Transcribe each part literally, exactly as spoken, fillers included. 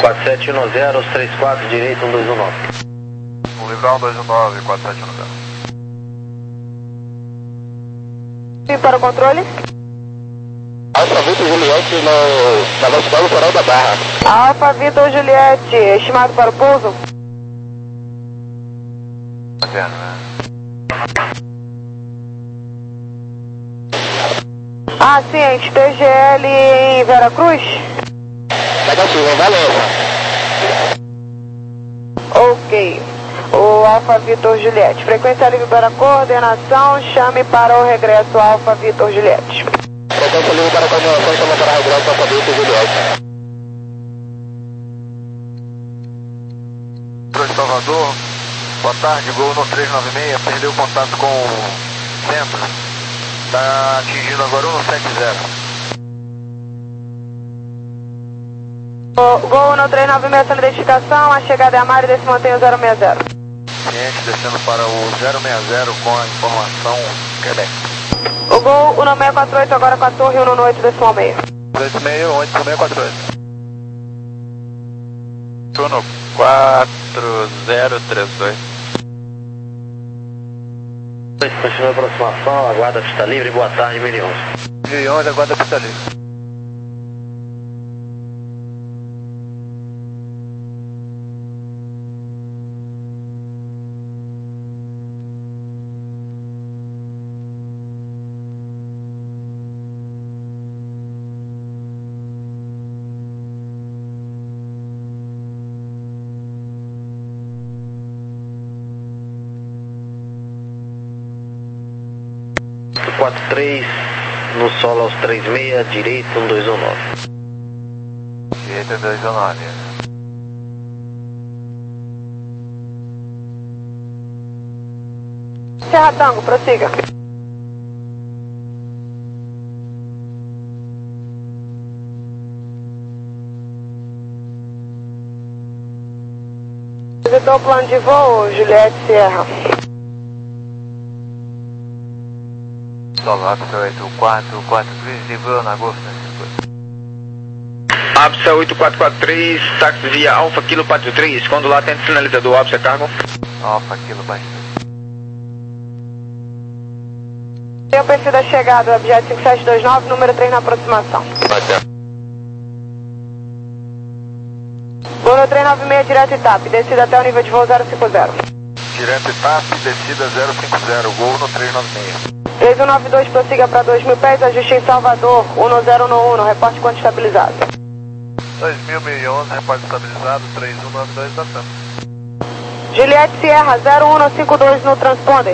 quatro sete um zero, três quatro, direito, um dois um nove. Vou livrar um dois um nove, quatro sete um zero. Sim, para o controle. Alfa Vitor Juliette no, na velocidade litoral da Barra. Alfa Vitor Juliette, estimado para o pouso? Tá vendo, né? Ah, sim, a gente T G L em Veracruz? Negativo, valeu. Ok. O Alfa Vitor Juliette. Frequência livre para coordenação, chame para o regresso Alfa Vitor Juliette. Frequência livre para coordenação, chame para o regresso Alfa Vitor Juliette. Pro de Salvador, boa tarde, Gol no três nove seis, perdeu o contato com o centro. Está atingindo agora um sete zero. Gol no três nove seis, essa identificação, a chegada é a Mari, desse mantém o zero seis zero. Cliente descendo para o zero seis zero com a informação Quebec. O Gol uno seis quatro oito, agora com a torre uno oito, decimal seis. dois seis oito seis quatro oito. Turno quatro zero três dois. Continua a aproximação, aguarda a pista livre, boa tarde, mil e onze. mil e onze, aguarda a pista livre. quatro três, no solo aos três seis, direito, um dois um nove. Direito, um dois um nove. Serra Tango, prossiga. Visitou o plano de voo, Juliette Sierra. Solo Apsa oito quatro quatro três, livrou na Golf Apsa oito quatro quatro três, táxi via Alfa Kilo quatro três, quando lá tem sinalizador Apsa Cargo. Alfa Kilo baixo. Tem o perfil da chegada, objeto cinco sete dois nove, número três na aproximação. Voo no três nove seis, direto e TAP, descida até o nível de voo zero cinco zero. Direto e TAP, descida zero cinco zero, Gol no três nove seis. três um nove dois, prossiga para dois mil pés, ajuste em Salvador, um zero um um, reporte quanto estabilizado. dois mil, mil e onze, reporte estabilizado, três um nove dois, da Tampa. Juliette Sierra, zero um cinco dois no transponder.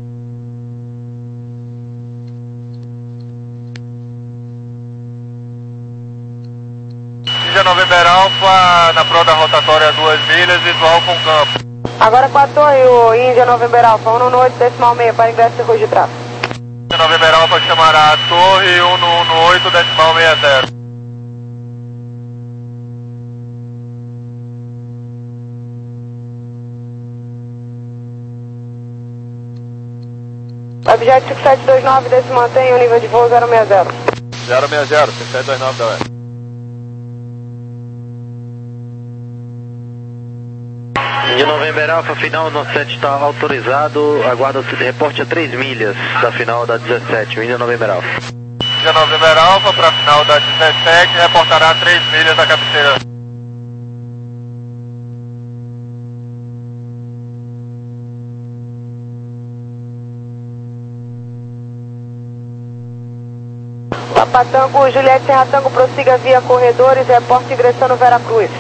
Índia November Alpha, na prova da rotatória duas milhas, visual com campo. Agora com a torre, o Índia November Alpha, um oito, decimal seis, para ingresso circuito de tráfego. Índia November Alpha chamará a torre um oito, decimal seis zero. Objeto cinco sete dois nove, desse mantém o nível de voo zero seis zero. zero seis zero, cinco sete dois nove da U E. De November Alpha, final no sete está autorizado, aguarda o reporte a três milhas da final da dezessete, Índia November Alpha. Índia November Alpha para a final da dezessete, reportará três milhas da cabeceira. Papa Tango, Juliette Serra Tango, prossiga via corredores, reporte ingressando Veracruz.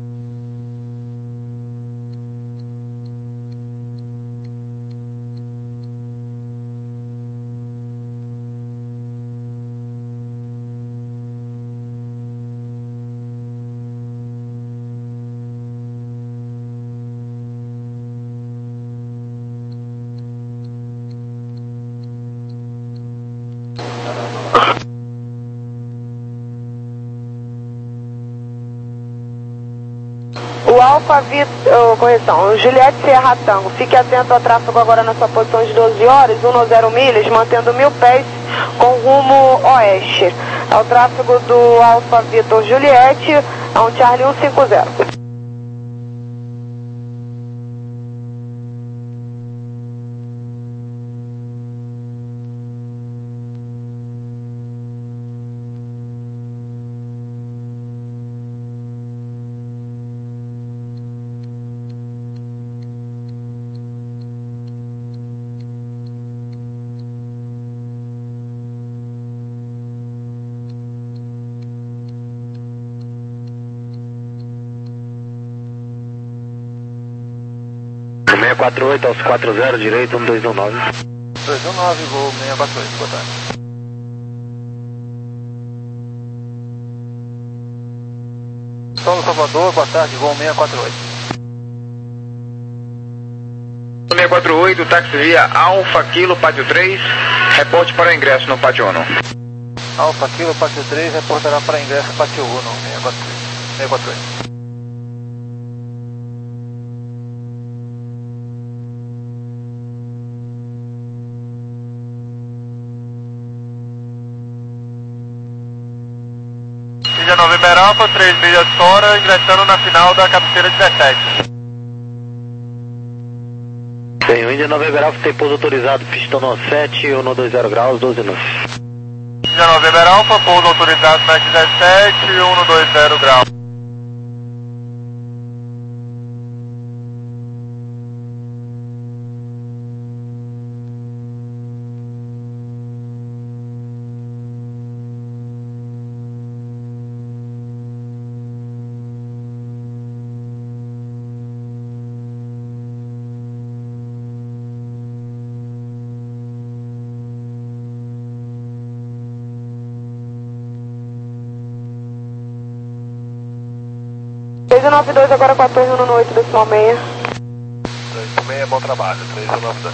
O Alfa Vitor, oh, correção, o Juliette Sierra Tango, fique atento ao tráfego agora na sua posição de doze horas, um zero milhas, mantendo mil pés com rumo oeste. É o tráfego do Alfa Vitor Juliette, é um Charlie cento e cinquenta. seis quatro oito aos quatro zero, direito, um dois um nove. dois um nove, voo seis quatro oito, boa tarde. Solo Salvador, boa tarde, voo seis quatro oito. seis quatro oito, táxi via Alfa Kilo, pátio três, reporte para o ingresso no pátio um. Alfa Kilo, pátio três, reportará para ingresso pátio um, seis quatro oito. seis quatro oito. November Alfa, três milhas fora, ingressando na final da cabeceira dezessete. Tem o Índia November Alfa, tem pouso autorizado, pista sete, um dois zero graus, doze nós. Índia November Alfa, pouso autorizado na dezessete, um dois zero graus. três um nove dois, agora quatorze no oito, decimal seis. três um seis, bom trabalho, três um nove dois.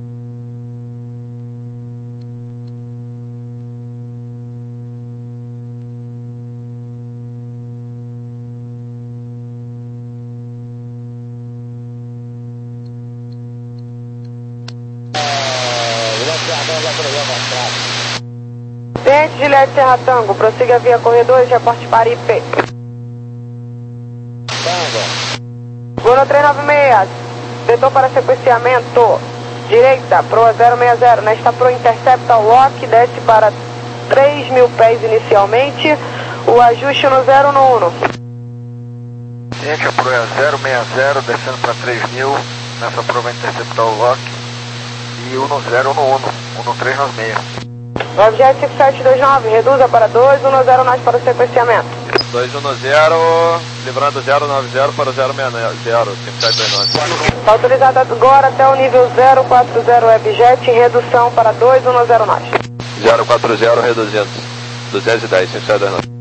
Tente Juliette Serra Tango, prossiga via corredores, reporte para I P. Gol no três nove seis, vetor para sequenciamento, direita, proa zero seis zero, nesta proa intercepta o lock, desce para três mil pés inicialmente, o ajuste no zero no um. Gente, a proa é zero seis zero, descendo para três mil, nessa proa vai interceptar o lock, e um no zero no um, um no três nove seis. Objeto cinco sete dois nove, reduza para dois um zero nós para o sequenciamento. dois um zero, livrando zero nove zero para o zero seis zero, cinco sete dois nove. Está autorizado agora até o nível zero quatro zero Webjet em redução para dois um zero nós. zero quatro zero reduzindo, duzentos e dez, cinco sete dois nove.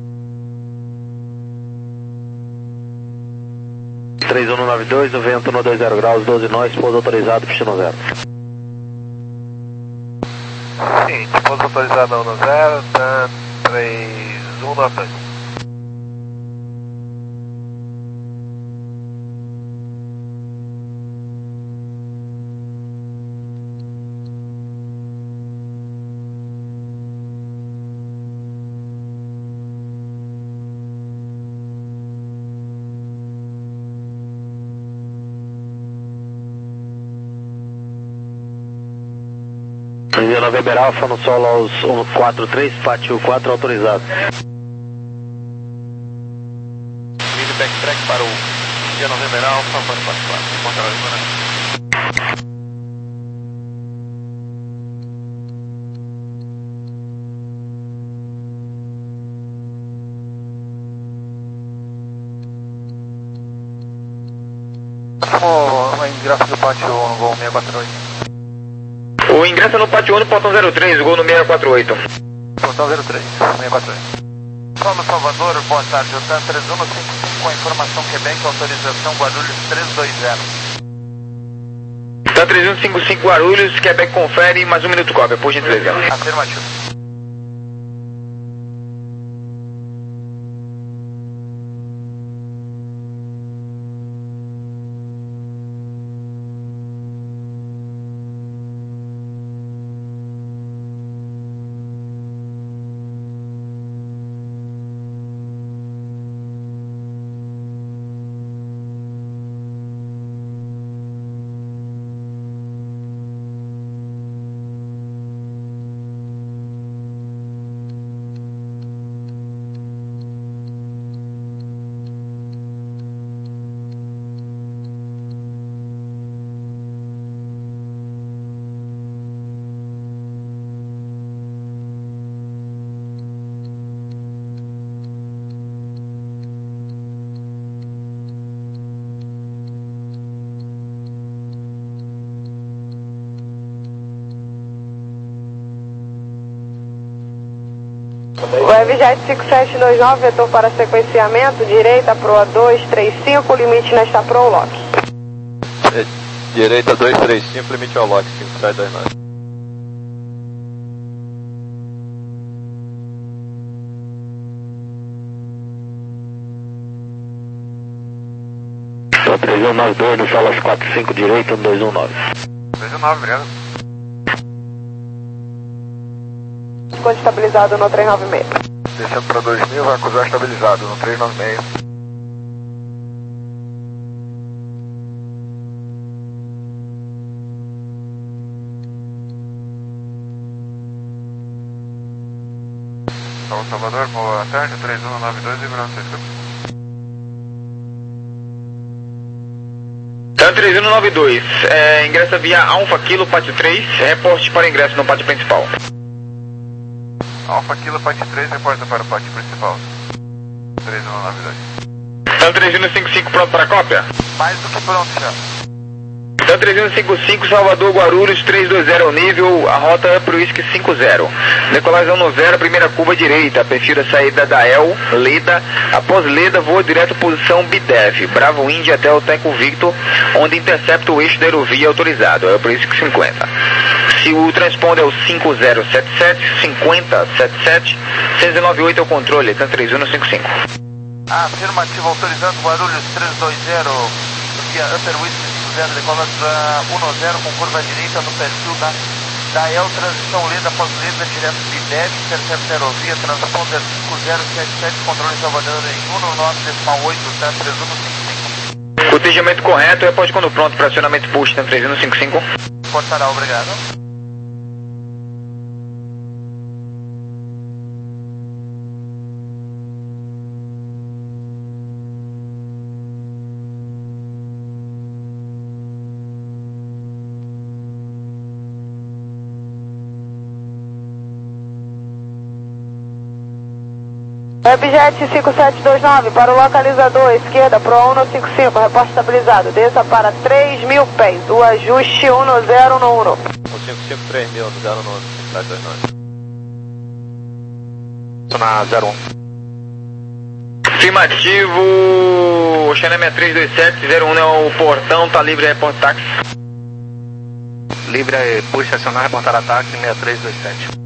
três um nove dois, o vento no dois zero graus, doze nós, pouso autorizado, pista no zero. Sim, pouso autorizado no zero, tá três um nove dois. Índia November Alfa no solo aos um quatro três, pátio quatro autorizado. Vídeo backtrack para o Índia November Alfa, para o quatro quatro, contra a língua. Como o ingresso do pátio no voo seis quatro oito? O ingresso no pátio um, portão zero três, gol no seis quatro oito. Portão zero três, seis quatro oito. Solo Salvador, boa tarde, o TAN três um cinco cinco com a informação Quebec, autorização Guarulhos três dois zero. Tá três um cinco cinco Guarulhos, Quebec confere, mais um minuto cópia, por gentileza. Afirmativo. Webjet cinco sete dois nove, vetor para sequenciamento, direita proa dois três cinco, limite nesta pro lock. É, direita dois três cinco, limite ao lock, cinco sete dois nove. três um nove dois no Salas quatro cinco, direita, um dois um nove. dois um nove, obrigado. Ficou estabilizado no três nove seis. Descendo para dois mil, vai acusar estabilizado no três nove seis. Salvador, boa tarde, três um nove dois, Ribeirão Seco. Tan três um nove dois, é, ingressa via Alfa Kilo Pátio três, reporte para ingresso no pátio principal. Alfa Kilo Pátio três, reporta para o pátio principal. três um nove dois. Tan três um cinco cinco, pronto para cópia? Mais do que pronto já. Tan três um cinco cinco, Salvador, Guarulhos, três dois zero nível, a rota é para o Whisky cinco zero. Decolagem no zero, primeira curva direita, perfil a saída da El, Leda. Após Leda, voa direto posição B D E V, Bravo Indy até o Teco Victor, onde intercepta o eixo da aerovia autorizado, é para o Whisky cinquenta. Se o transponder é o cinco zero sete sete, cinquenta setenta e sete, seis nove oito é o controle, Tan três um cinco cinco. Afirmativo, autorizado, Guarulhos três dois zero, via Upper Whisky cinco zero, decola para um zero com curva direita no perfil da, da El, transição Leda, após Leda, direto B D E V, intercepta aerovia, transponder cinco zero sete sete, controle Salvador em um nove oito, Tan três um cinco cinco. Cotejamento correto, reporte quando pronto, para acionamento push, Tan três um cinco cinco. Portará, obrigado. Webjet cinco sete dois nove, para o localizador, esquerda, Pro um cinco cinco, reporte estabilizado, desça para três mil pés, o ajuste um zero no um. um cinco cinco três mil, no zero nove, cinco sete dois nove. Estou na zero um. Afirmativo, Xané seis três dois sete, zero um é o portão, tá livre, reporte táxi. Livre, puxa, acionar, reportar ataque, seis três dois sete.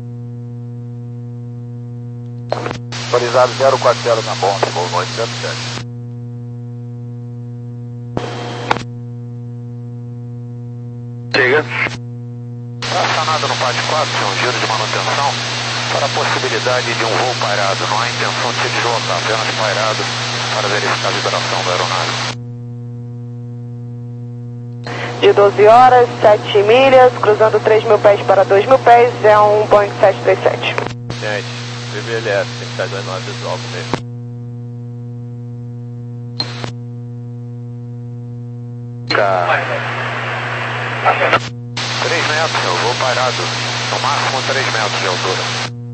Autorizado zero quatro zero na bomba, voo oito zero sete. Chega. Acionado no pátio quatro, um giro de manutenção para a possibilidade de um voo pairado. Não há intenção de se deslocar, apenas pairado para verificar a vibração da aeronave. De doze horas, sete milhas, cruzando três mil pés para dois mil pés, é um Boeing sete três sete. Gente, V B L S cinco sete dois nove visual mesmo. três metros, eu vou parado. No máximo três metros de altura.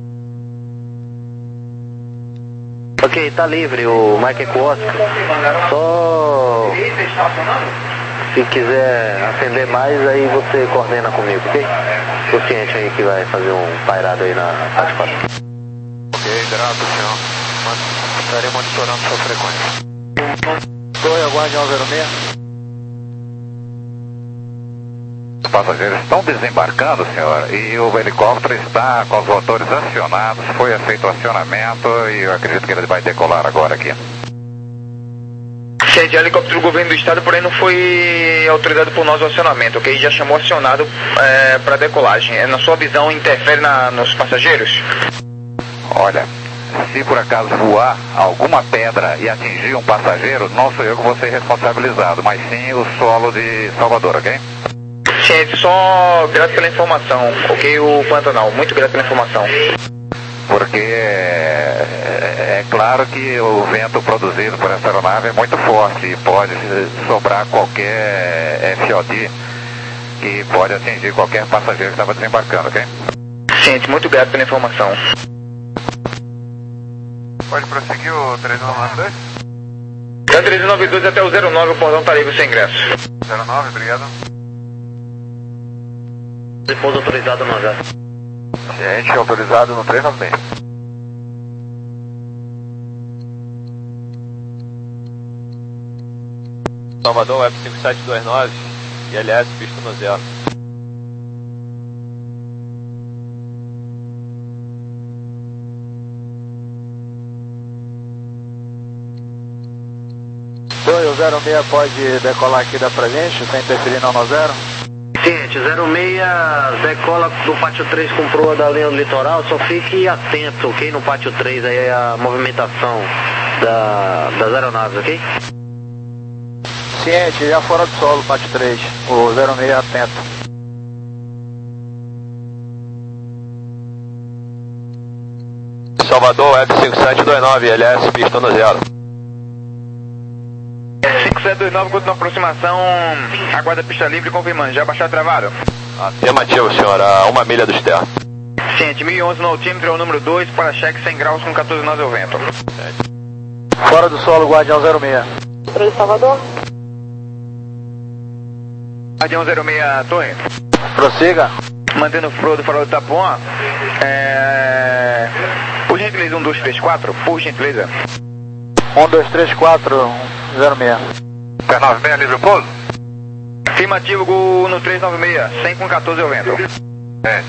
Ok, tá livre o Mike Oscar. Só se quiser acender mais, aí você coordena comigo, ok? Tô ciente aí que vai fazer um pairado aí na parte quatro. Ok, grato, senhor. Mas estarei monitorando sua frequência. Oi, aguarde um zero seis. Os passageiros estão desembarcando, senhor, e o helicóptero está com os motores acionados, foi feito o acionamento e eu acredito que ele vai decolar agora aqui. Gente, é helicóptero do governo do estado, porém não foi autorizado por nós o acionamento, ok? Já chamou acionado é, para decolagem. É, na sua visão, interfere na, nos passageiros? Olha, se por acaso voar alguma pedra e atingir um passageiro, não sou eu que vou ser responsabilizado, mas sim o solo de Salvador, ok? Gente, só grato pela informação, ok? O Pantanal, muito grato pela informação. Porque é, é claro que o vento produzido por essa aeronave é muito forte e pode sobrar qualquer F O D que pode atingir qualquer passageiro que estava desembarcando, ok? Gente, muito grato pela informação. Pode prosseguir o três um nove dois? Da três um nove dois até o zero nove, o portão tá livre sem ingresso. zero nove, obrigado. Depois autorizado no zero. Gente, autorizado no três nove seis. Salvador, Web cinco sete dois nove e L S visto no zero. Oi, o zero seis pode decolar aqui da pra gente, sem interferir não no zero? Ciente, zero seis decola do pátio três com proa da linha do litoral, só fique atento, ok? No pátio três aí a movimentação da, das aeronaves, ok? Ciente, já fora do solo, pátio três, o zero seis atento. Salvador, Web cinco sete dois nove, L S visto no zero. cinco sete dois nove, continua aproximação, aguarda a pista livre, confirmando, já baixar travado? Afirmativo, senhor, a uma milha do externo. Ciente, mil e onze no altímetro, é o número dois, para cheque cem graus com quatorze nós ao vento. Fora do solo, Guardião zero seis. Controle Salvador. Guardião zero seis, torre. Prossiga. Mantendo o flow do farol do Tapuã, é... por gentileza, um dois três quatro, por gentileza. um dois três quatro zero seis. três nove seis, livre pouso? Afirmativo, Gol no três nove seis, cem com quatorze ao vento. É.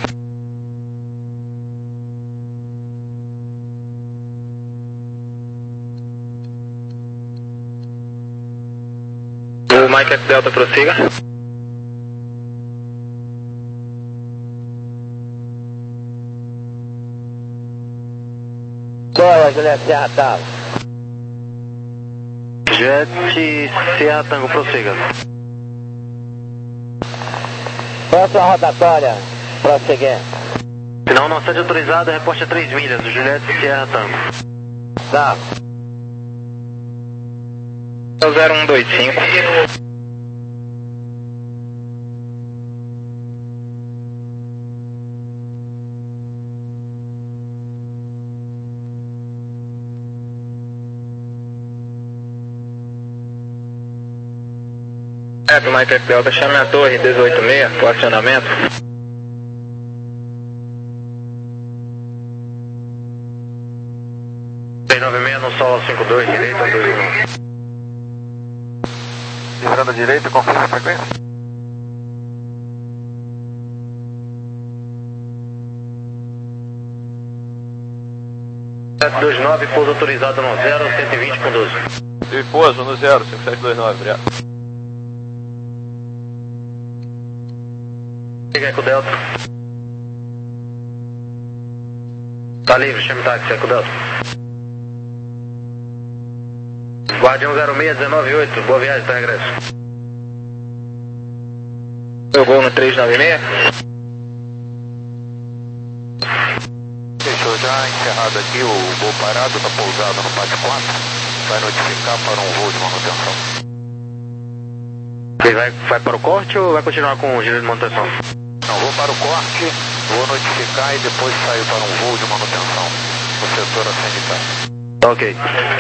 O Mike X Delta prossiga. Só, Juliette Serra Tango. Juliette Serra Tango, prossiga. Próxima rotatória, prosseguir. Final não sede autorizado, reporte a três milhas, Juliette Serra Tango. Tá. zero um dois cinco. É, do Mike X Delta, chame a torre dezoito seis, para o acionamento. três nove seis no solo cinco dois, direita dois um. Livrando a direita, confirma a frequência. sete dois nove, pouso autorizado no zero, cento e vinte com doze. E pouso no zero, cinco sete dois nove, obrigado. Liga Eco Delta. Tá livre, chame táxi, Eco Delta. Guardião zero seis, dezenove oito, boa viagem, tá regresso. Meu Gol no três nove seis. Fechou, já encerrado aqui o voo parado, está pousado no pátio quatro. Vai notificar para um voo de manutenção. Ele vai, vai para o corte ou vai continuar com o giro de manutenção? Não, vou para o corte, vou notificar e depois saio para um voo de manutenção no setor acendicado. Tá ok.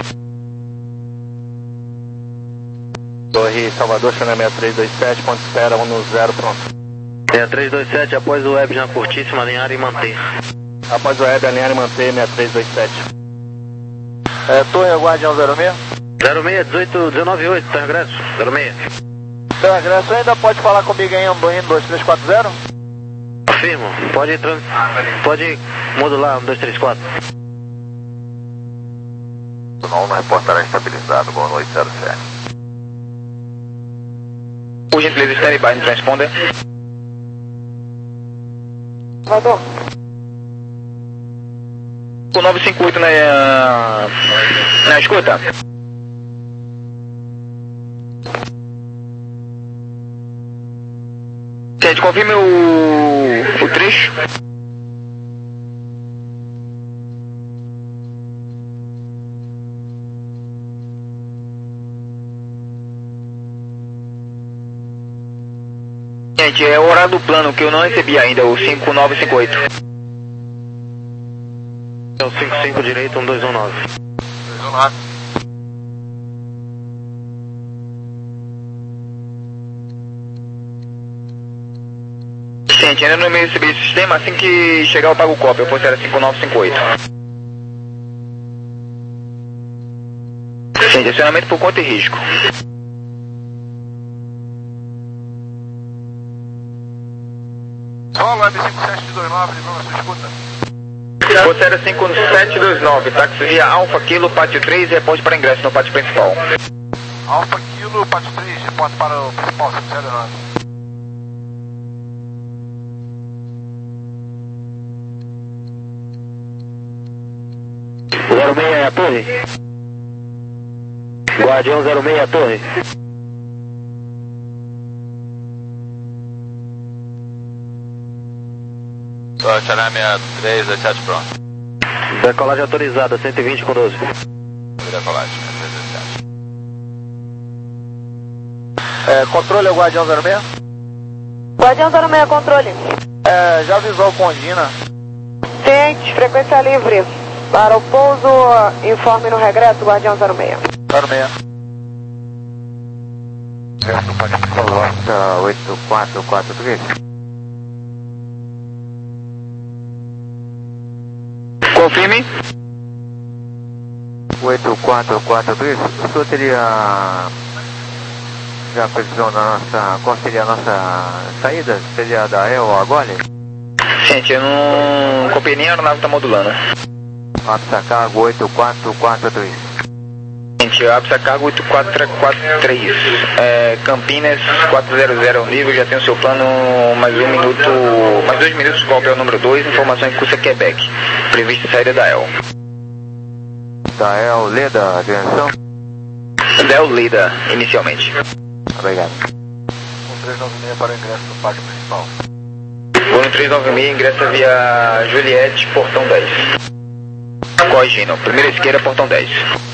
Torre Salvador, China seis três dois sete, ponto espera, um no zero, pronto. seis três dois sete, após o web na curtíssima, alinhar e manter. Após o web, alinhar e manter, seis três dois sete. É, torre Guardião zero seis? zero seis, dezoito, dezenove oito, tá regresso? zero seis. Seu regresso ainda pode falar comigo em Amboim dois três quatro zero? Afirmo, pode, trans... pode modular um dois três quatro. O não reportará estabilizado, boa noite, zero sete. Por gentileza, stand-by no transponder. Salvador. O nove cinco oito na, na escuta. Gente, confirme o, o trecho. Gente, é o horário do plano que eu não recebi ainda, o cinco nove cinco oito. É o cinco cinco direito, um dois um nove. dois um nove. Gente, ainda não me recebi esse sistema, assim que chegar eu pago cópia, eu posso era cinco nove cinco oito. Gente, acionamento por conta e risco. Solo Web cinco sete dois nove, livrando a sua escuta. Vocera cinco sete dois nove, táxi via Alfa Kilo, pátio três, reporte para ingresso no pátio principal. Alfa Kilo, pátio três, reporte para o principal, cinco sete dois nove. zero seis a torre. Guardião zero seis a torre. Sorte Aranha três dois sete pronto. Decolagem autorizada, cento e vinte com doze. Decolagem três dois sete. É, controle é o Guardião zero seis? Guardião zero seis, controle. É, já avisou o Condina. Ciente, frequência livre. Para o pouso, informe no regresso, Guardião zero seis. zero seis. Rota oito quatro quatro três. Confirme. oito quatro quatro três. O senhor teria já previsão da nossa. Qual seria a nossa saída? Seria da E O agora? Gente, eu não copiei nem a aeronave que tá modulando. Apsa cargo oito quatro quatro três. Gente, Apsa cargo oito quatro quatro três. É, Campinas quatrocentos é o nível, já tem o seu plano, mais um minuto, mais dois minutos, golpe é o número dois, informação em curso é Quebec. Prevista saída da E L. Da E L, Leda, direção? Da E L, Leda, inicialmente. Obrigado. um três nove seis para o ingresso no pátio principal. Voo três nove seis, ingressa via Juliette, portão dez. Corrigindo, primeira esquerda, portão dez.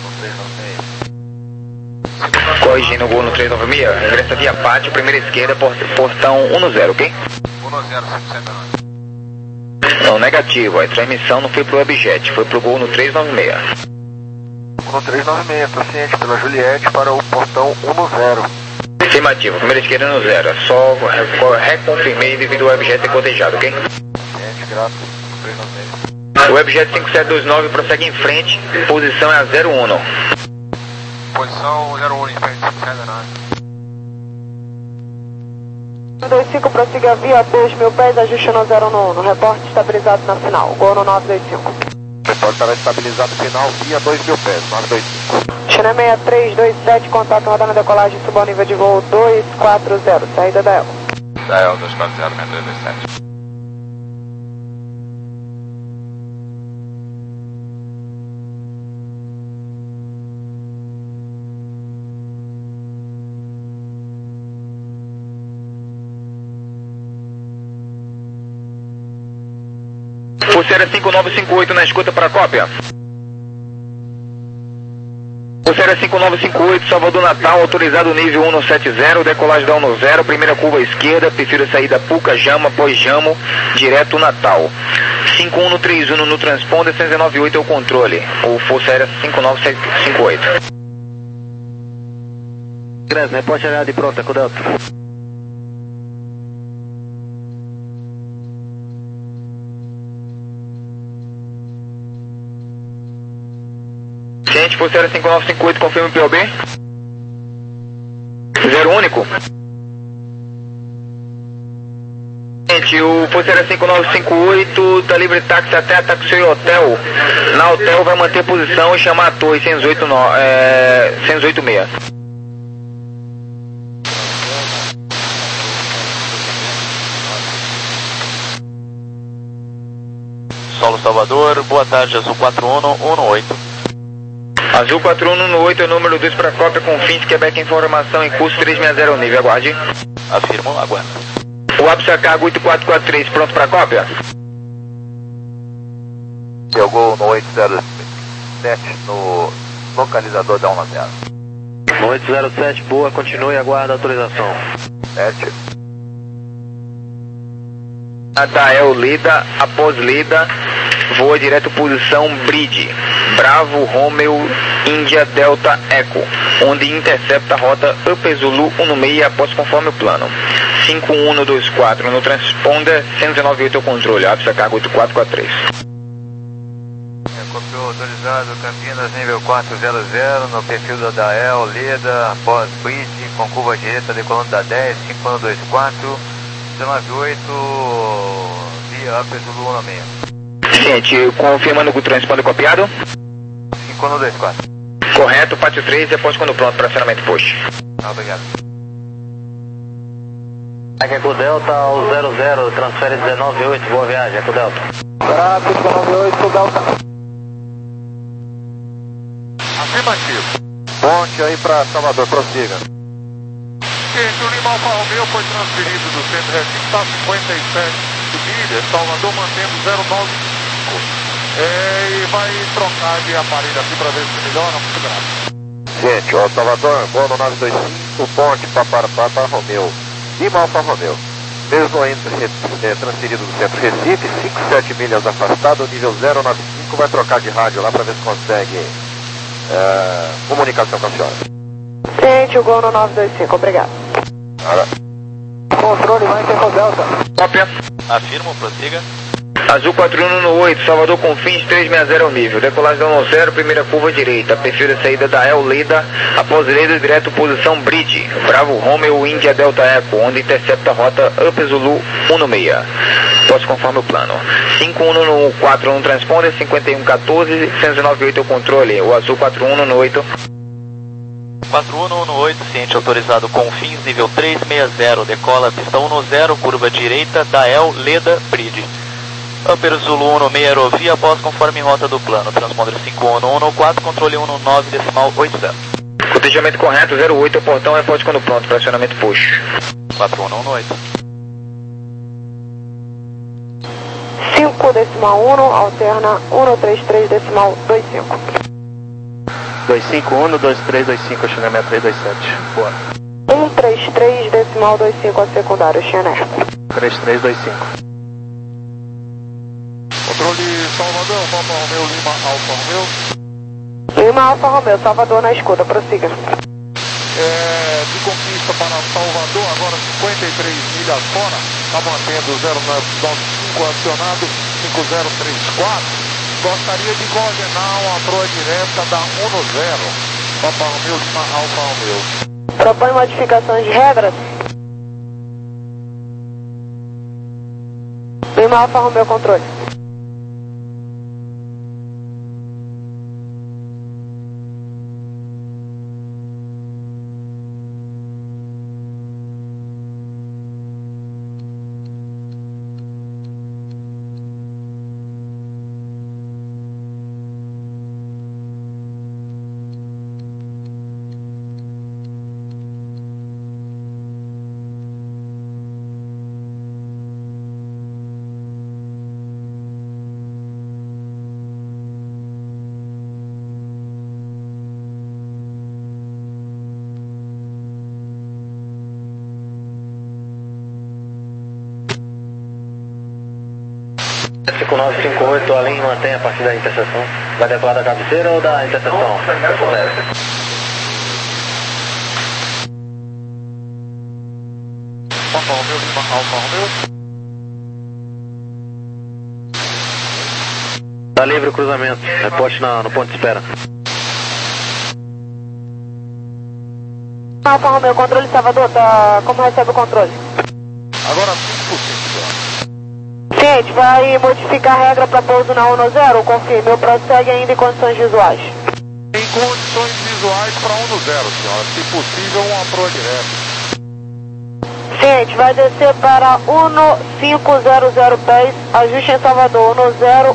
Corrigindo o voo no três nove seis, ingressa via pátio, primeira esquerda, portão um zero, ok? um zero cinco sete nove. Não, negativo, a transmissão não foi pro Webjet, foi pro voo no três nove seis. No três nove seis, estou ciente pela Juliette para o portão um zero. Afirmativo, primeira esquerda no zero, só reconfirmei devido ao Webjet ter cotejado, ok? Ciente, graças, três nove seis. O Webjet cinco sete dois nove prossegue em frente, posição é a zero um. Posição zero um em frente, cinco sete dois nove. dois cinco, prossiga via dois mil pés, ajuste no zero um, no reporte estabilizado na final, gol no nove dois cinco. O reporte estará estabilizado final via dois mil pés, nove dois cinco. China seis três dois sete, contato rodando decolagem, suba ao nível de voo dois quatro zero, saída da E L. Da E L dois quatro zero seis dois dois sete. Pulseira cinco nove cinco oito na escuta para cópia. Pulseira cinco nove cinco oito, Salvador Natal, autorizado nível um sete zero, decolagem da um zero, primeira curva à esquerda, prefiro saída Puca, Jama, após Jamo, direto Natal. cinco um três um no transponder, cento e noventa e oito é o controle, ou Força Aérea cinco nove cinco oito. Ingresso, reporte areado e pronta, com Delta. Gente, Pulseira cinco nove cinco oito, confirma o P O B. Zero único. Gente, o Pulseira cinco nove cinco oito tá livre táxi até a Taxi Hotel. Na hotel vai manter posição e chamar a torre cento e oito seis. Solo Salvador, boa tarde, Azul quatro um um oito. Azul quatro um um oito é o número dois para cópia com fins Quebec, informação em curso três seis zero nível, aguarde. Afirmo, aguardo. O Apsa cargo oito quatro quatro três, pronto para cópia? Jogou no oito zero sete no localizador da um zero. No oito zero sete, boa, continue e aguarda a autorização. sete. Da E L Lida, após Lida, voa direto posição Bridge, Bravo, Romeo, Índia, Delta, Echo, onde intercepta a rota Upper Zulu um seis após conforme o plano. cinco um dois quatro no transponder, cento e noventa e oito é o controle, Apsa cargo oito quatro quatro três. Copiou autorizado Campinas nível quatro zero zero no perfil da D A E L, Leda, após Bridge, com curva direita decolando da dez, cinco um dois quatro, dezenove oito via Upper Zulu um seis. Ciente, confirmando que o transponder copiado. cinco um dois quatro. Correto, pátio três, depois quando pronto para acionamento post. Ah, obrigado. Aqui é com o Delta ao zero zero, transfere dezenove oito, boa viagem, é com o Delta. Tráfego dezenove oito, Delta. Afirmativo. Ponte aí pra Salvador, prossiga. Gente, o Lima Alfa Romeo foi transferido do centro Recife para cinquenta e sete milhas, Salvador mantendo zero nove cinco. É, e vai trocar de aparelho aqui para ver se melhora, muito grave. Gente, ó, Salvador, voo no nove dois cinco, ponte para Papa Romeu. Lima Alfa Romeo. Mesmo ainda é, transferido do centro Recife, cinco sete milhas afastado, nível zero nove cinco, vai trocar de rádio lá para ver se consegue é, comunicação com a senhora. Ciente, o gol no nove dois cinco, obrigado. Ara. Controle, vai ter com o Delta. Cópia. Afirmo, prossiga. Azul quatro um um oito, Salvador Confins três seis zero ao nível. Decolagem um zero, primeira curva direita. Perfil de saída da El Leda, após Leda, direto posição Bridge. Bravo Romeo, Índia Delta Eco, onde intercepta a rota Upper Zulu um seis. Posso conforme o plano. cinco um um quatro no transponder, cinquenta e um quatorze, cento e noventa e oito é o controle. O Azul quatro um um oito. quatro um um oito, ciente autorizado Confins, nível três seis zero, decola pista um zero, curva direita da El Leda Bridge. Upper Zulu um seis aerovia após conforme rota do plano. Transponder cinco um um quatro, controle um nove decimal oito zero. Cotejamento correto, zero oito, é o portão, reporte quando pronto, para acionamento push. quatro um um oito. cinco decimal um, alterna um três três decimal dois cinco. dois cinco um, dois três dois cinco, China seis três dois sete. Boa. um três três decimal dois cinco a secundário, China. três três dois cinco. Controle Salvador, Papa Romeo, Lima Alfa Romeo. Lima Alfa Romeo, Salvador na escuta, prossiga. É, de conquista para Salvador, agora cinquenta e três milhas fora, está mantendo zero nove cinco acionado, cinco zero três quatro. Gostaria de coordenar uma proa direta da um zero, Papa Romeo, Lima Alfa Romeo. Propõe modificações de regras? Lima Alfa Romeo, controle. cinco nove cinco oito, a linha mantém a partir da interseção. Vai decolar da cabeceira ou da interseção? Papa Romeo, Lima Alfa Romeo. Tá livre o cruzamento, reporte na, no ponto de espera. Alfa Romeo, controle Salvador, tá... como recebe o controle? Agora cinco por cento. Gente, vai modificar a regra para pouso na um zero, confirme, ou prossegue ainda em condições visuais? Em condições visuais para um zero, senhora, se possível uma proa direta. Gente, vai descer para um cinco zero zero pés, ajuste em Salvador, um zero